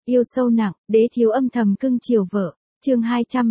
Yêu sâu nặng, đế thiếu âm thầm cưng chiều vợ. Chương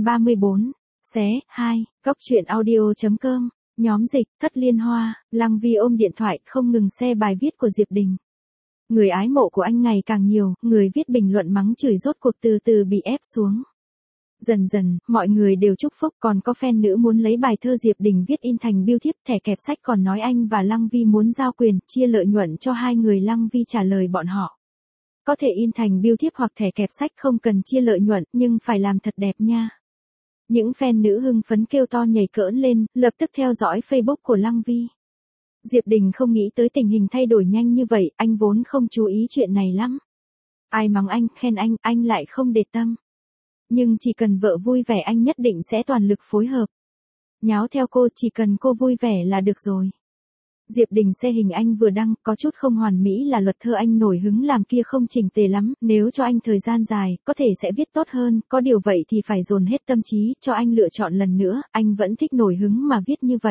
234. Xé 2. Cóc truyện audio.com. Nhóm dịch, Thất Liên Hoa. Lăng Vi ôm điện thoại không ngừng share bài viết của Diệp Đình. Người ái mộ của anh ngày càng nhiều, người viết bình luận mắng chửi rốt cuộc từ từ bị ép xuống. Dần dần, mọi người đều chúc phúc, còn có fan nữ muốn lấy bài thơ Diệp Đình viết in thành bưu thiếp thẻ kẹp sách, còn nói anh và Lăng Vi muốn giao quyền, chia lợi nhuận cho hai người. Lăng Vi trả lời bọn họ. Có thể in thành bưu thiếp hoặc thẻ kẹp sách không cần chia lợi nhuận, nhưng phải làm thật đẹp nha. Những fan nữ hưng phấn kêu to nhảy cỡn lên, lập tức theo dõi Facebook của Lăng Vi. Diệp Đình không nghĩ tới tình hình thay đổi nhanh như vậy, anh vốn không chú ý chuyện này lắm. Ai mắng anh, khen anh lại không để tâm. Nhưng chỉ cần vợ vui vẻ anh nhất định sẽ toàn lực phối hợp. Nháo theo cô, chỉ cần cô vui vẻ là được rồi. Diệp Đình xe hình anh vừa đăng, có chút không hoàn mỹ là luật thơ anh nổi hứng làm kia không chỉnh tề lắm, nếu cho anh thời gian dài, có thể sẽ viết tốt hơn, có điều vậy thì phải dồn hết tâm trí, cho anh lựa chọn lần nữa, anh vẫn thích nổi hứng mà viết như vậy.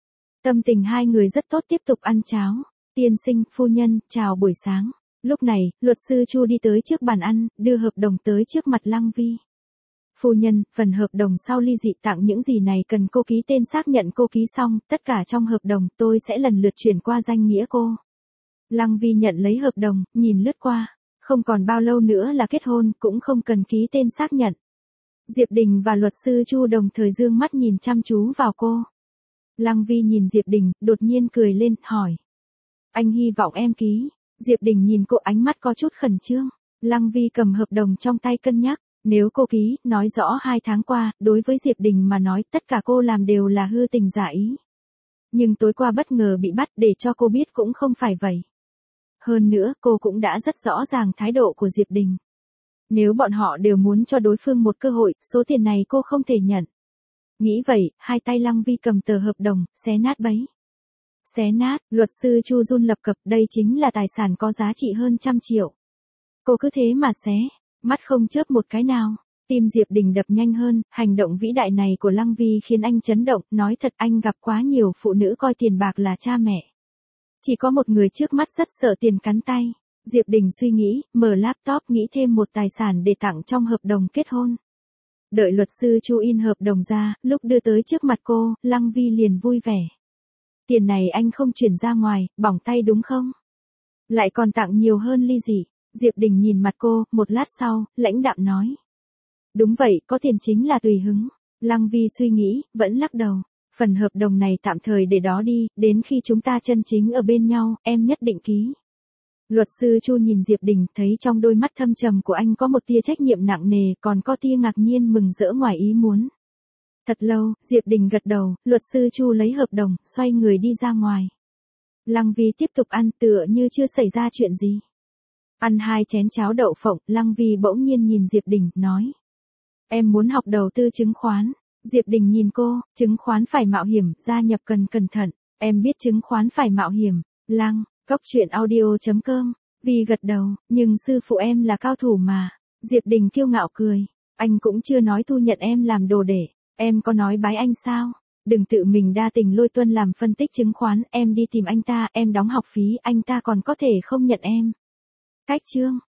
Tâm tình hai người rất tốt, tiếp tục ăn cháo. Tiên sinh, phu nhân, chào buổi sáng. Lúc này, luật sư Chu đi tới trước bàn ăn, đưa hợp đồng tới trước mặt Lăng Vi. Phu nhân, phần hợp đồng sau ly dị tặng những gì này cần cô ký tên xác nhận, cô ký xong, tất cả trong hợp đồng tôi sẽ lần lượt chuyển qua danh nghĩa cô. Lăng Vi nhận lấy hợp đồng, nhìn lướt qua. Không còn bao lâu nữa là kết hôn, cũng không cần ký tên xác nhận. Diệp Đình và luật sư Chu đồng thời dương mắt nhìn chăm chú vào cô. Lăng Vi nhìn Diệp Đình, đột nhiên cười lên, hỏi. Anh hy vọng em ký. Diệp Đình nhìn cô, ánh mắt có chút khẩn trương. Lăng Vi cầm hợp đồng trong tay cân nhắc. Nếu cô ký, nói rõ 2 tháng qua, đối với Diệp Đình mà nói, tất cả cô làm đều là hư tình giả ý. Nhưng tối qua bất ngờ bị bắt, để cho cô biết cũng không phải vậy. Hơn nữa, cô cũng đã rất rõ ràng thái độ của Diệp Đình. Nếu bọn họ đều muốn cho đối phương một cơ hội, số tiền này cô không thể nhận. Nghĩ vậy, hai tay Lăng Vi cầm tờ hợp đồng, xé nát bấy. Xé nát, luật sư Chu run lập cập, đây chính là tài sản có giá trị hơn 100 triệu. Cô cứ thế mà xé. Mắt không chớp một cái nào, tim Diệp Đình đập nhanh hơn, hành động vĩ đại này của Lăng Vi khiến anh chấn động, nói thật anh gặp quá nhiều phụ nữ coi tiền bạc là cha mẹ. Chỉ có một người trước mắt rất sợ tiền cắn tay. Diệp Đình suy nghĩ, mở laptop nghĩ thêm một tài sản để tặng trong hợp đồng kết hôn. Đợi luật sư Chu in hợp đồng ra, lúc đưa tới trước mặt cô, Lăng Vi liền vui vẻ. Tiền này anh không chuyển ra ngoài, bỏng tay đúng không? Lại còn tặng nhiều hơn ly dị. Diệp Đình nhìn mặt cô, một lát sau, lãnh đạm nói. Đúng vậy, có tiền chính là tùy hứng. Lăng Vi suy nghĩ, vẫn lắc đầu. Phần hợp đồng này tạm thời để đó đi, đến khi chúng ta chân chính ở bên nhau, em nhất định ký. Luật sư Chu nhìn Diệp Đình, thấy trong đôi mắt thâm trầm của anh có một tia trách nhiệm nặng nề, còn có tia ngạc nhiên mừng rỡ ngoài ý muốn. Thật lâu, Diệp Đình gật đầu, luật sư Chu lấy hợp đồng, xoay người đi ra ngoài. Lăng Vi tiếp tục ăn tựa như chưa xảy ra chuyện gì. Ăn 2 chén cháo đậu phộng, Lăng Vi bỗng nhiên nhìn Diệp Đình, nói. Em muốn học đầu tư chứng khoán. Diệp Đình nhìn cô, chứng khoán phải mạo hiểm, gia nhập cần cẩn thận. Em biết chứng khoán phải mạo hiểm. Cóc truyện audio.com. Vi gật đầu, nhưng sư phụ em là cao thủ mà. Diệp Đình kiêu ngạo cười. Anh cũng chưa nói thu nhận em làm đồ để. Em có nói bái anh sao? Đừng tự mình đa tình lôi tuân làm phân tích chứng khoán, em đi tìm anh ta, em đóng học phí, anh ta còn có thể không nhận em. Cách chương.